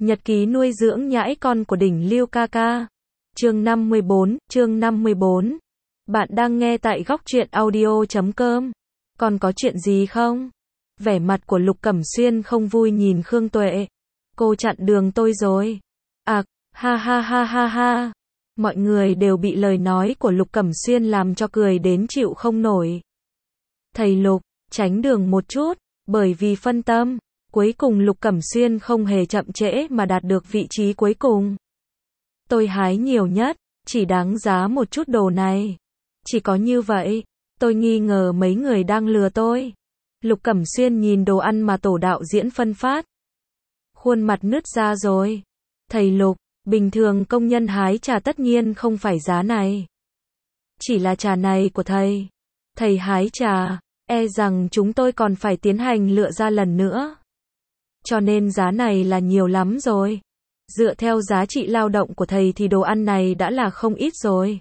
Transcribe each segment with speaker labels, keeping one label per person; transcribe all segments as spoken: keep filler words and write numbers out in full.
Speaker 1: Nhật ký nuôi dưỡng nhãi con của đỉnh Lưu ca ca. Chương năm mươi bốn, chương năm mươi bốn. Bạn đang nghe tại góc truyện audio chấm com. Còn có chuyện gì không? Vẻ mặt của Lục Cẩm Xuyên không vui nhìn Khương Tuệ. Cô chặn đường tôi rồi. À, ha ha ha ha ha. Mọi người đều bị lời nói của Lục Cẩm Xuyên làm cho cười đến chịu không nổi. Thầy Lục, tránh đường một chút, bởi vì phân tâm. Cuối cùng Lục Cẩm Xuyên không hề chậm trễ mà đạt được vị trí cuối cùng. Tôi hái nhiều nhất, chỉ đáng giá một chút đồ này. Chỉ có như vậy, tôi nghi ngờ mấy người đang lừa tôi. Lục Cẩm Xuyên nhìn đồ ăn mà tổ đạo diễn phân phát. Khuôn mặt nứt ra rồi. Thầy Lục, bình thường công nhân hái trà tất nhiên không phải giá này. Chỉ là trà này của thầy. Thầy hái trà, e rằng chúng tôi còn phải tiến hành lựa ra lần nữa. Cho nên giá này là nhiều lắm rồi. Dựa theo giá trị lao động của thầy thì đồ ăn này đã là không ít rồi.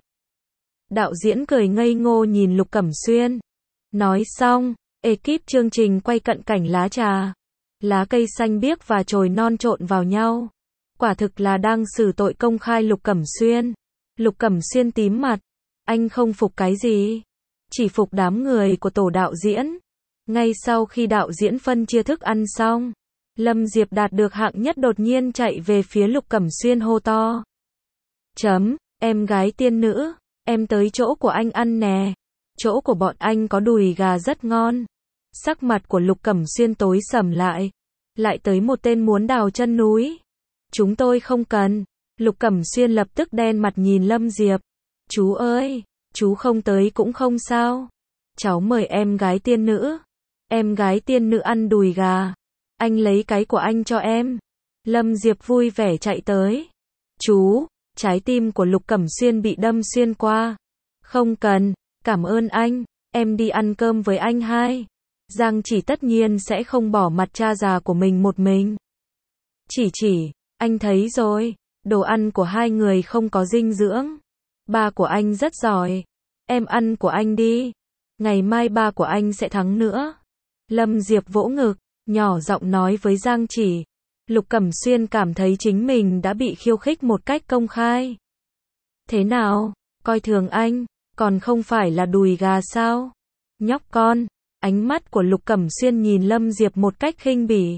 Speaker 1: Đạo diễn cười ngây ngô nhìn Lục Cẩm Xuyên. Nói xong, ekip chương trình quay cận cảnh lá trà. Lá cây xanh biếc và chồi non trộn vào nhau. Quả thực là đang xử tội công khai Lục Cẩm Xuyên. Lục Cẩm Xuyên tím mặt. Anh không phục cái gì? Chỉ phục đám người của tổ đạo diễn. Ngay sau khi đạo diễn phân chia thức ăn xong, Lâm Diệp đạt được hạng nhất đột nhiên chạy về phía Lục Cẩm Xuyên hô to. Chấm, em gái tiên nữ, em tới chỗ của anh ăn nè. Chỗ của bọn anh có đùi gà rất ngon. Sắc mặt của Lục Cẩm Xuyên tối sầm lại. Lại tới một tên muốn đào chân núi. Chúng tôi không cần. Lục Cẩm Xuyên lập tức đen mặt nhìn Lâm Diệp. Chú ơi, chú không tới cũng không sao. Cháu mời em gái tiên nữ. Em gái tiên nữ ăn đùi gà. Anh lấy cái của anh cho em. Lâm Diệp vui vẻ chạy tới. Chú, trái tim của Lục Cẩm Xuyên bị đâm xuyên qua. Không cần, cảm ơn anh, em đi ăn cơm với anh hai. Giang Chỉ tất nhiên sẽ không bỏ mặt cha già của mình một mình. Chỉ chỉ, anh thấy rồi, đồ ăn của hai người không có dinh dưỡng. Ba của anh rất giỏi. Em ăn của anh đi. Ngày mai ba của anh sẽ thắng nữa. Lâm Diệp vỗ ngực, nhỏ giọng nói với Giang Chỉ. Lục Cẩm Xuyên cảm thấy chính mình đã bị khiêu khích một cách công khai. Thế nào, coi thường anh, còn không phải là đùi gà sao? Nhóc con, ánh mắt của Lục Cẩm Xuyên nhìn Lâm Diệp một cách khinh bỉ.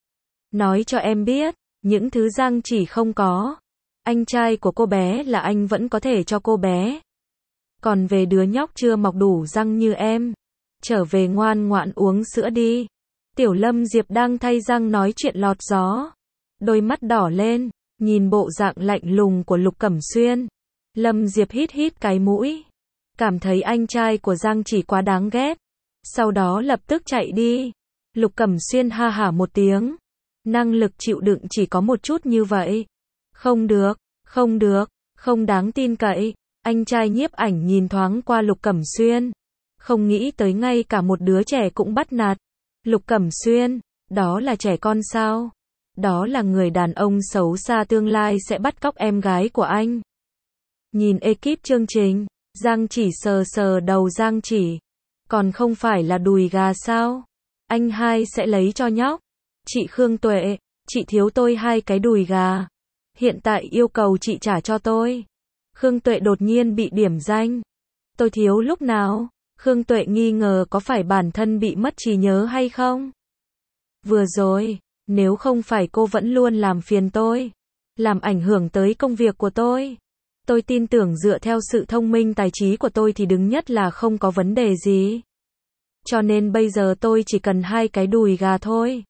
Speaker 1: Nói cho em biết, những thứ Giang Chỉ không có. Anh trai của cô bé là anh vẫn có thể cho cô bé. Còn về đứa nhóc chưa mọc đủ răng như em, trở về ngoan ngoãn uống sữa đi. Tiểu Lâm Diệp đang thay răng nói chuyện lọt gió. Đôi mắt đỏ lên, nhìn bộ dạng lạnh lùng của Lục Cẩm Xuyên. Lâm Diệp hít hít cái mũi. Cảm thấy anh trai của Giang Chỉ quá đáng ghét. Sau đó lập tức chạy đi. Lục Cẩm Xuyên ha hả một tiếng. Năng lực chịu đựng chỉ có một chút như vậy. Không được, không được, không đáng tin cậy. Anh trai Nhiếp Ảnh nhìn thoáng qua Lục Cẩm Xuyên. Không nghĩ tới ngay cả một đứa trẻ cũng bắt nạt. Lục Cẩm Xuyên, đó là trẻ con sao? Đó là người đàn ông xấu xa tương lai sẽ bắt cóc em gái của anh. Nhìn ekip chương trình, Giang Chỉ sờ sờ đầu Giang Chỉ. Còn không phải là đùi gà sao? Anh hai sẽ lấy cho nhóc. Chị Khương Tuệ, chị thiếu tôi hai cái đùi gà. Hiện tại yêu cầu chị trả cho tôi. Khương Tuệ đột nhiên bị điểm danh. Tôi thiếu lúc nào? Khương Tuệ nghi ngờ có phải bản thân bị mất trí nhớ hay không? Vừa rồi, nếu không phải cô vẫn luôn làm phiền tôi, làm ảnh hưởng tới công việc của tôi. Tôi tin tưởng dựa theo sự thông minh tài trí của tôi thì đứng nhất là không có vấn đề gì. Cho nên bây giờ tôi chỉ cần hai cái đùi gà thôi.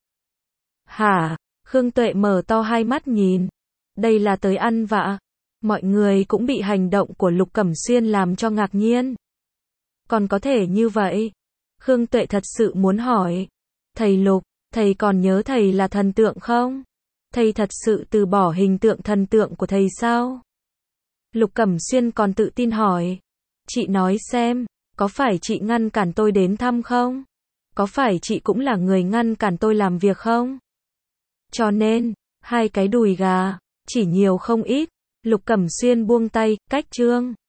Speaker 1: Hả? Khương Tuệ mở to hai mắt nhìn. Đây là tới ăn vạ. Mọi người cũng bị hành động của Lục Cẩm Xuyên làm cho ngạc nhiên. Còn có thể như vậy? Khương Tuệ thật sự muốn hỏi. Thầy Lục, thầy còn nhớ thầy là thần tượng không? Thầy thật sự từ bỏ hình tượng thần tượng của thầy sao? Lục Cẩm Xuyên còn tự tin hỏi. Chị nói xem, có phải chị ngăn cản tôi đến thăm không? Có phải chị cũng là người ngăn cản tôi làm việc không? Cho nên, hai cái đùi gà, chỉ nhiều không ít. Lục Cẩm Xuyên buông tay, cách chương.